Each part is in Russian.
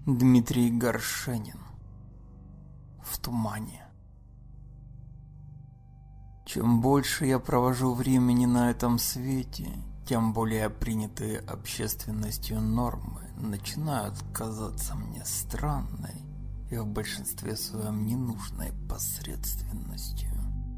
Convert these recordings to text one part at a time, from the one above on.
Дмитрий Горшенин. В тумане. Чем больше я провожу времени на этом свете, тем более принятые общественностью нормы начинают казаться мне странной и в большинстве своем ненужной посредственностью.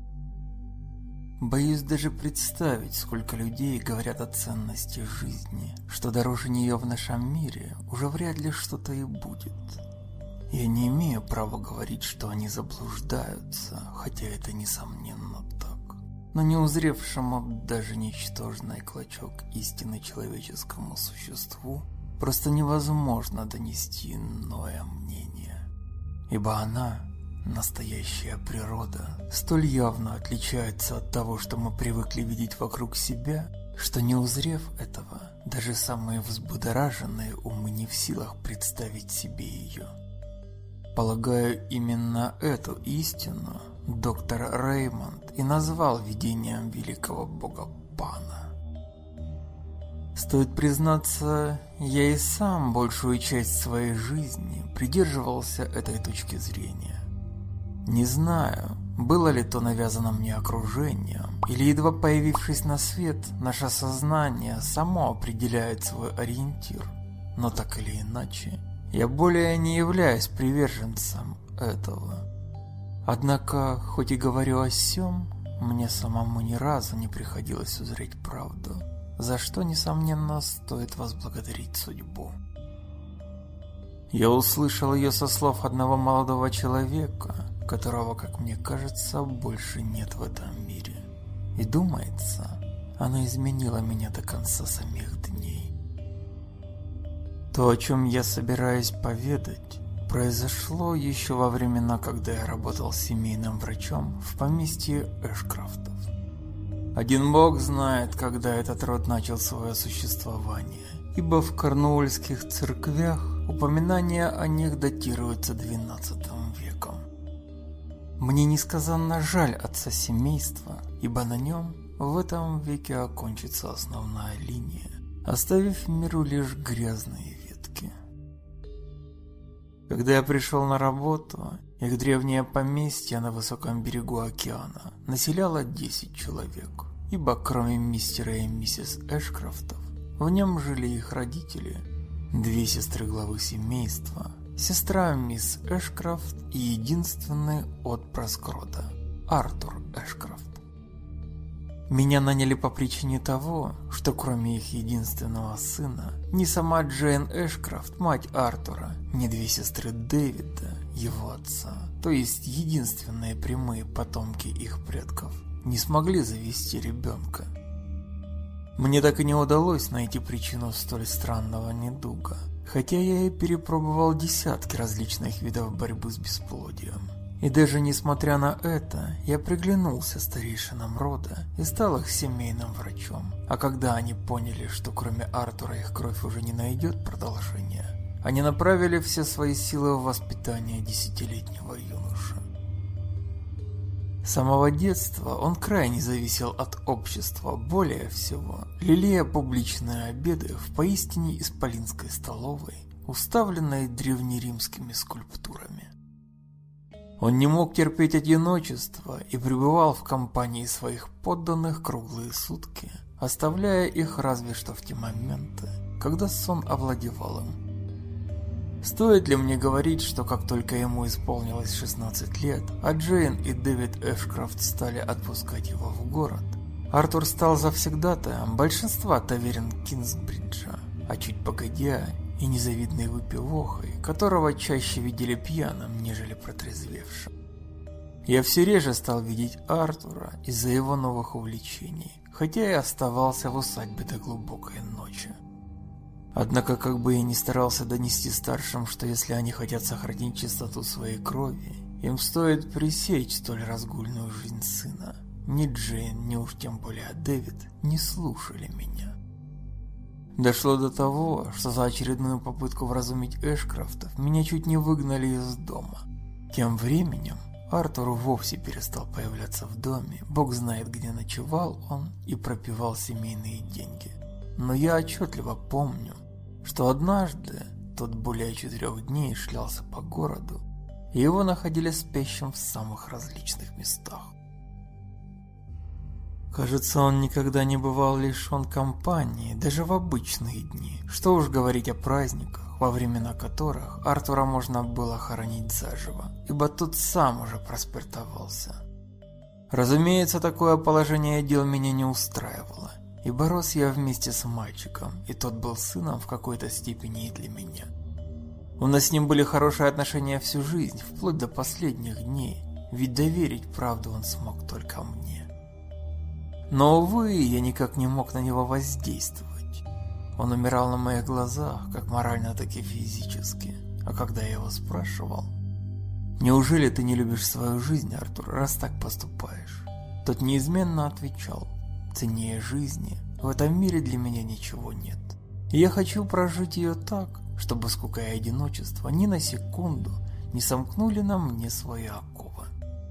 Боюсь даже представить, сколько людей говорят о ценности жизни, что дороже нее в нашем мире уже вряд ли что-то и будет. Я не имею права говорить, что они заблуждаются, хотя это несомненно так. Но не узревшему даже ничтожный клочок истины человеческому существу просто невозможно донести иное мнение, ибо она, настоящая природа, столь явно отличается от того, что мы привыкли видеть вокруг себя, что не узрев этого, даже самые взбудораженные умы не в силах представить себе ее. Полагаю, именно эту истину доктор Реймонд и назвал видением великого бога Пана. Стоит признаться, я и сам большую часть своей жизни придерживался этой точки зрения. Не знаю, было ли то навязано мне окружением, или едва появившись на свет, наше сознание само определяет свой ориентир, но так или иначе, я более не являюсь приверженцем этого. Однако, хоть и говорю о сём, мне самому ни разу не приходилось узреть правду, за что, несомненно, стоит возблагодарить судьбу. Я услышал ее со слов одного молодого человека, которого, как мне кажется, больше нет в этом мире. И думается, она изменила меня до конца самих дней. То, о чем я собираюсь поведать, произошло еще во времена, когда я работал семейным врачом в поместье Эшкрафтов. Один бог знает, когда этот род начал свое существование, ибо в корнуольских церквях упоминания о них датируются XII веком. Мне несказанно жаль отца семейства, ибо на нем в этом веке окончится основная линия, оставив миру лишь грязные ветки. Когда я пришел на работу, их древнее поместье на высоком берегу океана населяло 10 человек, ибо кроме мистера и миссис Эшкрафтов, в нем жили их родители, 2 сестры главы семейства, сестра мисс Эшкрафт и единственный отпрыск рода, Артур Эшкрафт. Меня наняли по причине того, что кроме их единственного сына, ни сама Джейн Эшкрафт, мать Артура, ни 2 сестры Дэвида, его отца, то есть единственные прямые потомки их предков, не смогли завести ребенка. Мне так и не удалось найти причину столь странного недуга, хотя я и перепробовал десятки различных видов борьбы с бесплодием. И даже несмотря на это, я приглянулся старейшинам рода и стал их семейным врачом. А когда они поняли, что кроме Артура их кровь уже не найдет продолжения, они направили все свои силы в воспитание 10-летнего юноши. С самого детства он крайне зависел от общества, более всего, лелея публичные обеды в поистине исполинской столовой, уставленной древнеримскими скульптурами. Он не мог терпеть одиночество и пребывал в компании своих подданных круглые сутки, оставляя их разве что в те моменты, когда сон овладевал им. Стоит ли мне говорить, что как только ему исполнилось 16 лет, а Джейн и Дэвид Эшкрафт стали отпускать его в город, Артур стал завсегдатаем большинства таверн Кингсбриджа, а чуть погодя и незавидной выпивохой, которого чаще видели пьяным, нежели протрезвевшим. Я все реже стал видеть Артура из-за его новых увлечений, хотя и оставался в усадьбе до глубокой ночи. Однако, как бы я ни старался донести старшим, что если они хотят сохранить чистоту своей крови, им стоит пресечь столь разгульную жизнь сына, ни Джейн, ни уж тем более Дэвид не слушали меня. Дошло до того, что за очередную попытку вразумить Эшкрафтов меня чуть не выгнали из дома. Тем временем Артур вовсе перестал появляться в доме, бог знает где ночевал он и пропивал семейные деньги. Но я отчетливо помню, что однажды тот более 4 дней шлялся по городу, и его находили спящим в самых различных местах. Кажется, он никогда не бывал лишен компании, даже в обычные дни, что уж говорить о праздниках, во времена которых Артура можно было хоронить заживо, ибо тот сам уже проспиртовался. Разумеется, такое положение дел меня не устраивало, ибо рос я вместе с мальчиком, и тот был сыном в какой-то степени и для меня. У нас с ним были хорошие отношения всю жизнь, вплоть до последних дней, ведь доверить правду он смог только мне. Но, увы, я никак не мог на него воздействовать. Он умирал на моих глазах, как морально, так и физически, а когда я его спрашивал: «Неужели ты не любишь свою жизнь, Артур, раз так поступаешь?» Тот неизменно отвечал: «Ценнее жизни в этом мире для меня ничего нет. И я хочу прожить ее так, чтобы скука и одиночество ни на секунду не сомкнули на мне свои оковы».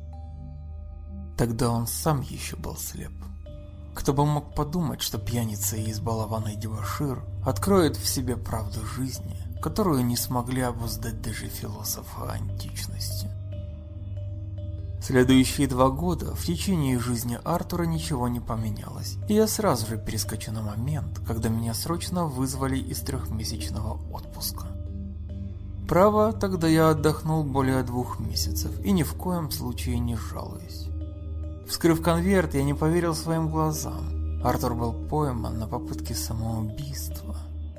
Тогда он сам еще был слеп. Кто бы мог подумать, что пьяница и избалованный дебошир откроет в себе правду жизни, которую не смогли обуздать даже философы античности. Следующие 2 года в течение жизни Артура ничего не поменялось, и я сразу же перескочу на момент, когда меня срочно вызвали из 3-месячного отпуска. Право, тогда я отдохнул более 2 месяцев и ни в коем случае не жалуюсь. Вскрыв конверт, я не поверил своим глазам. Артур был пойман на попытке самоубийства.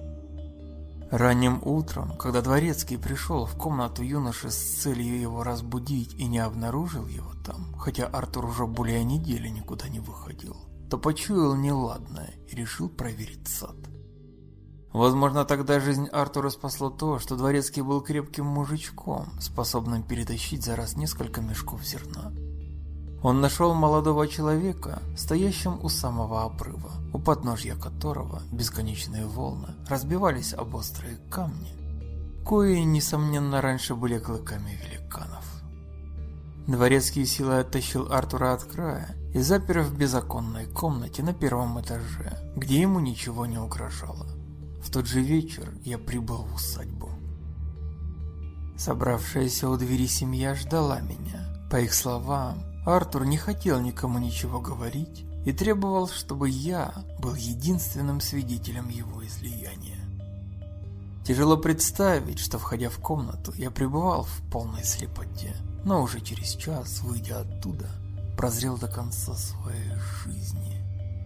Ранним утром, когда дворецкий пришел в комнату юноши с целью его разбудить и не обнаружил его там, хотя Артур уже более недели никуда не выходил, то почуял неладное и решил проверить сад. Возможно, тогда жизнь Артура спасло то, что дворецкий был крепким мужичком, способным перетащить за раз несколько мешков зерна. Он нашел молодого человека, стоящим у самого обрыва, у подножья которого бесконечные волны разбивались об острые камни, кои, несомненно, раньше были клыками великанов. Дворецкий силой оттащил Артура от края и запер в безоконной комнате на 1-м этаже, где ему ничего не угрожало. В тот же вечер я прибыл в усадьбу. Собравшаяся у двери семья ждала меня. По их словам, Артур не хотел никому ничего говорить и требовал, чтобы я был единственным свидетелем его излияния. Тяжело представить, что, входя в комнату, я пребывал в полной слепоте, но уже через час, выйдя оттуда, прозрел до конца своей жизни.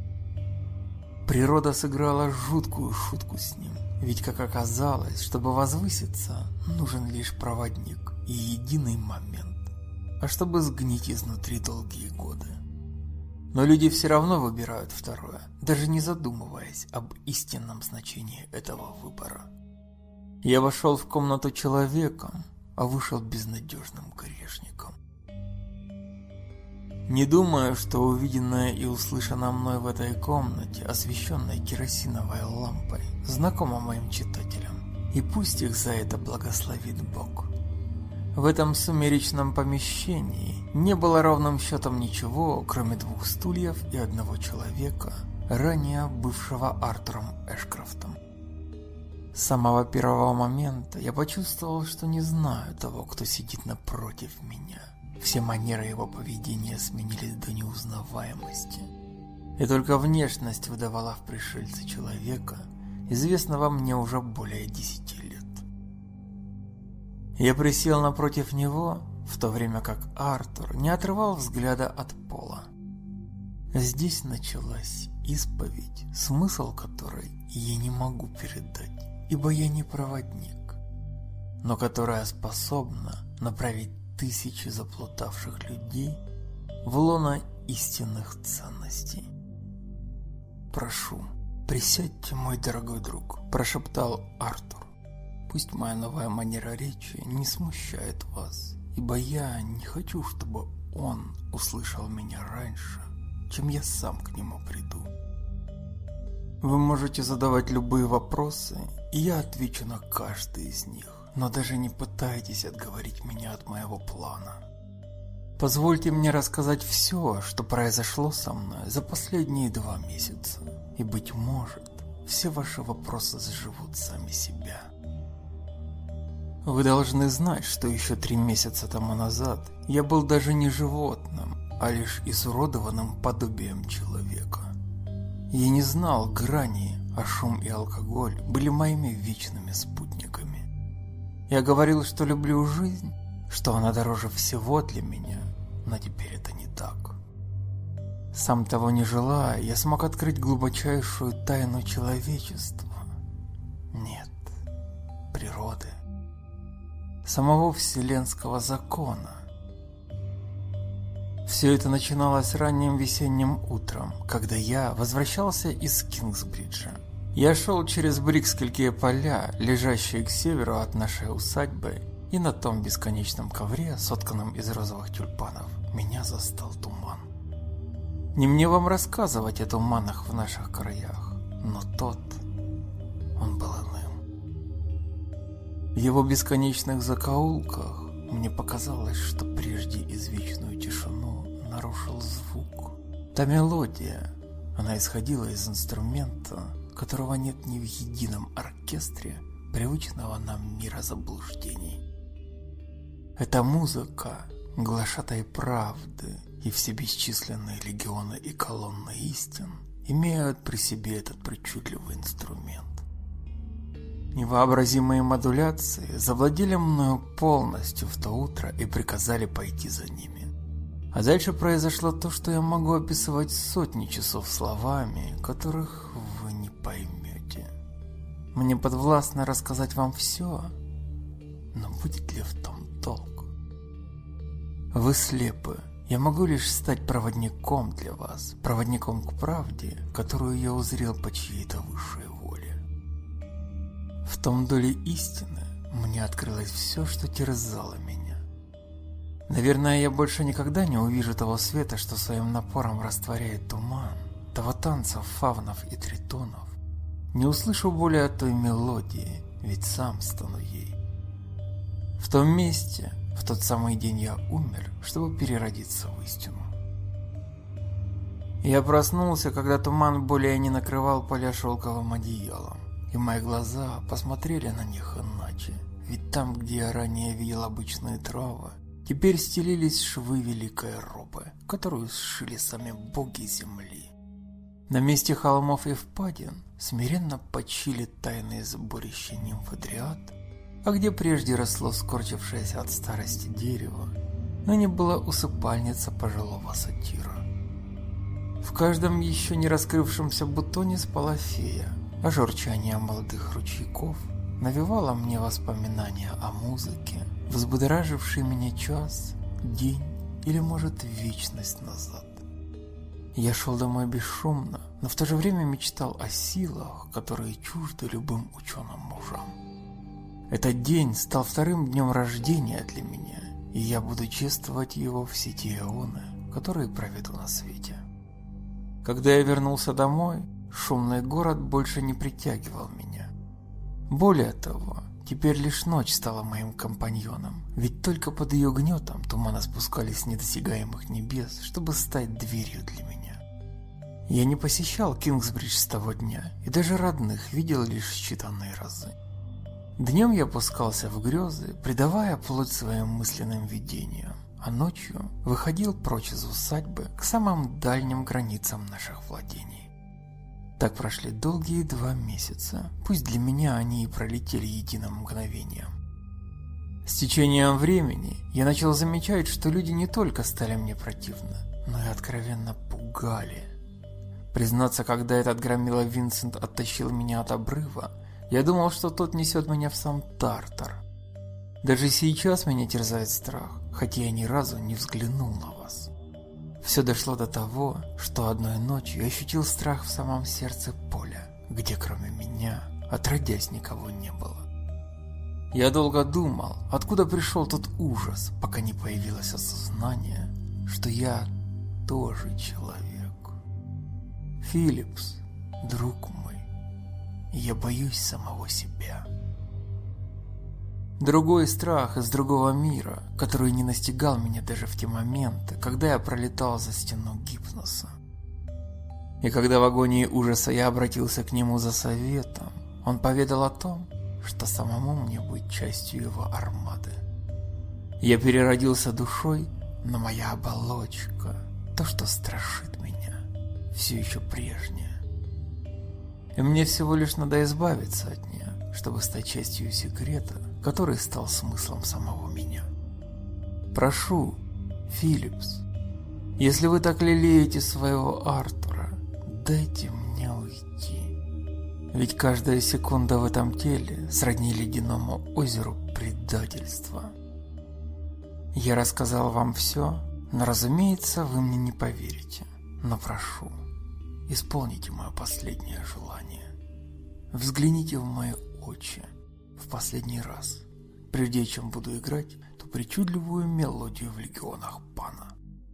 Природа сыграла жуткую шутку с ним, ведь, как оказалось, чтобы возвыситься, нужен лишь проводник и единый момент, а чтобы сгнить изнутри долгие годы. Но люди все равно выбирают второе, даже не задумываясь об истинном значении этого выбора. Я вошел в комнату человеком, а вышел безнадежным грешником. Не думаю, что увиденное и услышанное мной в этой комнате, освещенной керосиновой лампой, знакомо моим читателям, и пусть их за это благословит Бог. В этом сумеречном помещении не было ровным счетом ничего, кроме 2 стульев и 1 человека, ранее бывшего Артуром Эшкрофтом. С самого первого момента я почувствовал, что не знаю того, кто сидит напротив меня. Все манеры его поведения сменились до неузнаваемости, и только внешность выдавала в пришельце человека, известного мне уже более 10 лет. Я присел напротив него, в то время как Артур не отрывал взгляда от пола. Здесь началась исповедь, смысл которой я не могу передать, ибо я не проводник, но которая способна направить тысячи заплутавших людей в лоно истинных ценностей. «Прошу, присядьте, мой дорогой друг», – прошептал Артур. «Пусть моя новая манера речи не смущает вас, ибо я не хочу, чтобы он услышал меня раньше, чем я сам к нему приду. Вы можете задавать любые вопросы, и я отвечу на каждый из них, но даже не пытайтесь отговорить меня от моего плана. Позвольте мне рассказать все, что произошло со мной за последние 2 месяца, и, быть может, все ваши вопросы сживут сами себя». Вы должны знать, что еще 3 месяца тому назад я был даже не животным, а лишь изуродованным подобием человека. Я не знал грани, а шум и алкоголь были моими вечными спутниками. Я говорил, что люблю жизнь, что она дороже всего для меня, но теперь это не так. Сам того не желая, я смог открыть глубочайшую тайну человечества. Нет, природы. Самого вселенского закона. Все это начиналось ранним весенним утром, когда я возвращался из Кингсбриджа. Я шел через Брикскельские поля, лежащие к северу от нашей усадьбы, и на том бесконечном ковре, сотканном из розовых тюльпанов, меня застал туман. Не мне вам рассказывать о туманах в наших краях, но он был иным. В его бесконечных закоулках мне показалось, что прежде извечную тишину нарушил звук. Та мелодия, она исходила из инструмента, которого нет ни в едином оркестре привычного нам мира заблуждений. Эта музыка, глашатай правды, и все бесчисленные легионы и колонны истин имеют при себе этот причудливый инструмент. Невообразимые модуляции завладели мною полностью в то утро и приказали пойти за ними. А дальше произошло то, что я могу описывать сотни часов словами, которых вы не поймете. Мне подвластно рассказать вам все, но будет ли в том толк? Вы слепы. Я могу лишь стать проводником для вас, проводником к правде, которую я узрел по чьей-то высшей воле. В том доле истины мне открылось все, что терзало меня. Наверное, я больше никогда не увижу того света, что своим напором растворяет туман, того танца фавнов и тритонов. Не услышу более той мелодии, ведь сам стану ей. В том месте, в тот самый день я умер, чтобы переродиться в истину. Я проснулся, когда туман более не накрывал поля шелковым одеялом, и мои глаза посмотрели на них иначе, ведь там, где я ранее видел обычные травы, теперь стелились швы великой робы, которую сшили сами боги земли. На месте холмов и впадин смиренно почили тайные сборища нимф и дриад, а где прежде росло скорчившееся от старости дерево, ныне была усыпальница пожилого сатира. В каждом еще не раскрывшемся бутоне спала фея, а журчание молодых ручейков навевало мне воспоминания о музыке, взбудоражившей меня час, день или, может, вечность назад. Я шел домой бесшумно, но в то же время мечтал о силах, которые чужды любым ученым мужам. Этот день стал вторым днем рождения для меня, и я буду чествовать его все те эоны, которые проведу на свете. Когда я вернулся домой, шумный город больше не притягивал меня. Более того, теперь лишь ночь стала моим компаньоном, ведь только под ее гнетом туманы спускались с недосягаемых небес, чтобы стать дверью для меня. Я не посещал Кингсбридж с того дня, и даже родных видел лишь считанные разы. Днем я опускался в грезы, придавая плоть своим мысленным видениям, а ночью выходил прочь из усадьбы к самым дальним границам наших владений. Так прошли долгие 2 месяца, пусть для меня они и пролетели единым мгновением. С течением времени я начал замечать, что люди не только стали мне противны, но и откровенно пугали. Признаться, когда этот громила Винсент оттащил меня от обрыва, я думал, что тот несет меня в сам Тартар. Даже сейчас меня терзает страх, хотя я ни разу не взглянул на вас. Все дошло до того, что одной ночью я ощутил страх в самом сердце поля, где кроме меня, отродясь, никого не было. Я долго думал, откуда пришел тот ужас, пока не появилось осознание, что я тоже человек. Филлипс, друг мой, я боюсь самого себя. Другой страх из другого мира, который не настигал меня даже в те моменты, когда я пролетал за стену гипноса. И когда в агонии ужаса я обратился к нему за советом, он поведал о том, что самому мне быть частью его армады. Я переродился душой, но моя оболочка, то, что страшит меня, все еще прежняя. И мне всего лишь надо избавиться от нее, чтобы стать частью секрета, который стал смыслом самого меня. Прошу, Филлипс, если вы так лелеете своего Артура, дайте мне уйти. Ведь каждая секунда в этом теле сродни ледяному озеру предательства. Я рассказал вам все, но, разумеется, вы мне не поверите. Но прошу, исполните мое последнее желание. Взгляните в мои очи в последний раз, прежде чем буду играть ту причудливую мелодию в легионах Пана.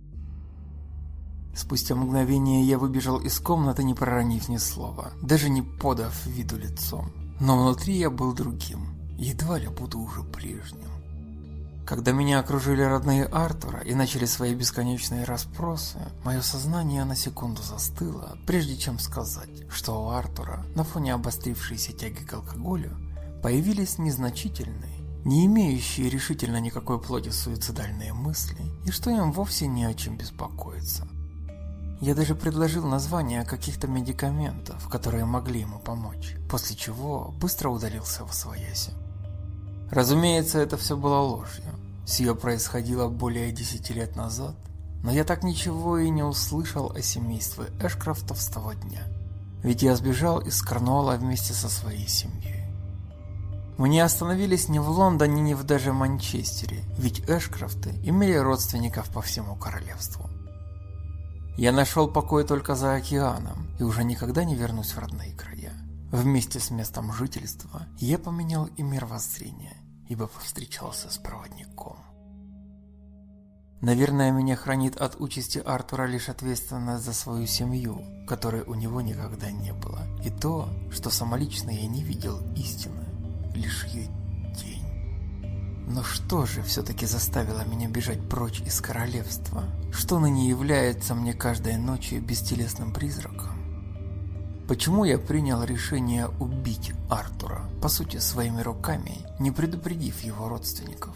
Спустя мгновение я выбежал из комнаты, не проронив ни слова, даже не подав виду лицом. Но внутри я был другим, едва ли буду уже прежним. Когда меня окружили родные Артура и начали свои бесконечные расспросы, мое сознание на секунду застыло, прежде чем сказать, что у Артура на фоне обострившейся тяги к алкоголю появились незначительные, не имеющие решительно никакой плоти суицидальные мысли, и что им вовсе не о чем беспокоиться. Я даже предложил названия каких-то медикаментов, которые могли ему помочь, после чего быстро удалился восвояси. Разумеется, это все было ложью. Сие происходило более 10 лет назад, но я так ничего и не услышал о семействе Эшкрофтов с того дня, ведь я сбежал из Корнуолла вместе со своей семьей. Мы не остановились ни в Лондоне, ни в даже Манчестере, ведь Эшкрофты имели родственников по всему королевству. Я нашел покой только за океаном и уже никогда не вернусь в родные края. Вместе с местом жительства я поменял и мировоззрение, ибо повстречался с проводником. Наверное, меня хранит от участи Артура лишь ответственность за свою семью, которой у него никогда не было, и то, что самолично я не видел истины, лишь ее тень. Но что же все-таки заставило меня бежать прочь из королевства? Что ныне является мне каждой ночью бестелесным призраком? Почему я принял решение убить Артура, по сути своими руками, не предупредив его родственников?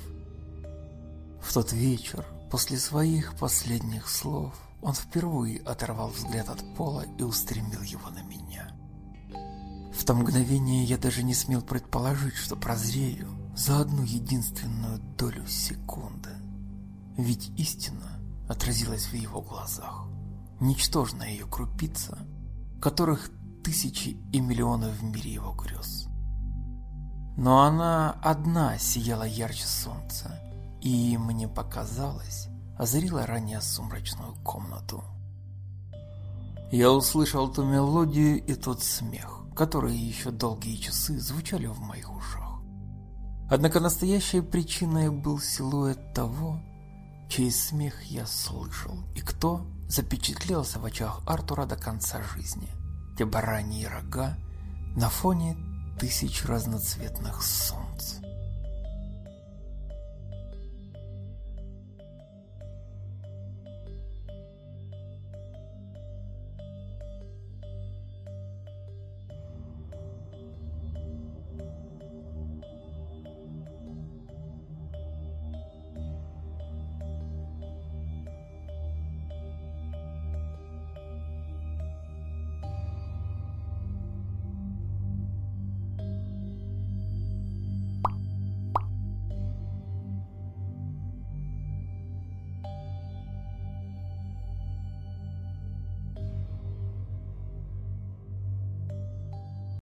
В тот вечер, после своих последних слов, он впервые оторвал взгляд от пола и устремил его на меня. В то мгновение я даже не смел предположить, что прозрею за одну единственную долю секунды. Ведь истина отразилась в его глазах, ничтожная ее крупица, которых тысячи и миллионы в мире его грез. Но она одна сияла ярче солнца, и, мне показалось, озарила ранее сумрачную комнату. Я услышал ту мелодию и тот смех, которые еще долгие часы звучали в моих ушах. Однако настоящей причиной был силуэт того, чей смех я слышал, и кто запечатлелся в очах Артура до конца жизни. Те бараньи рога на фоне тысяч разноцветных солнц.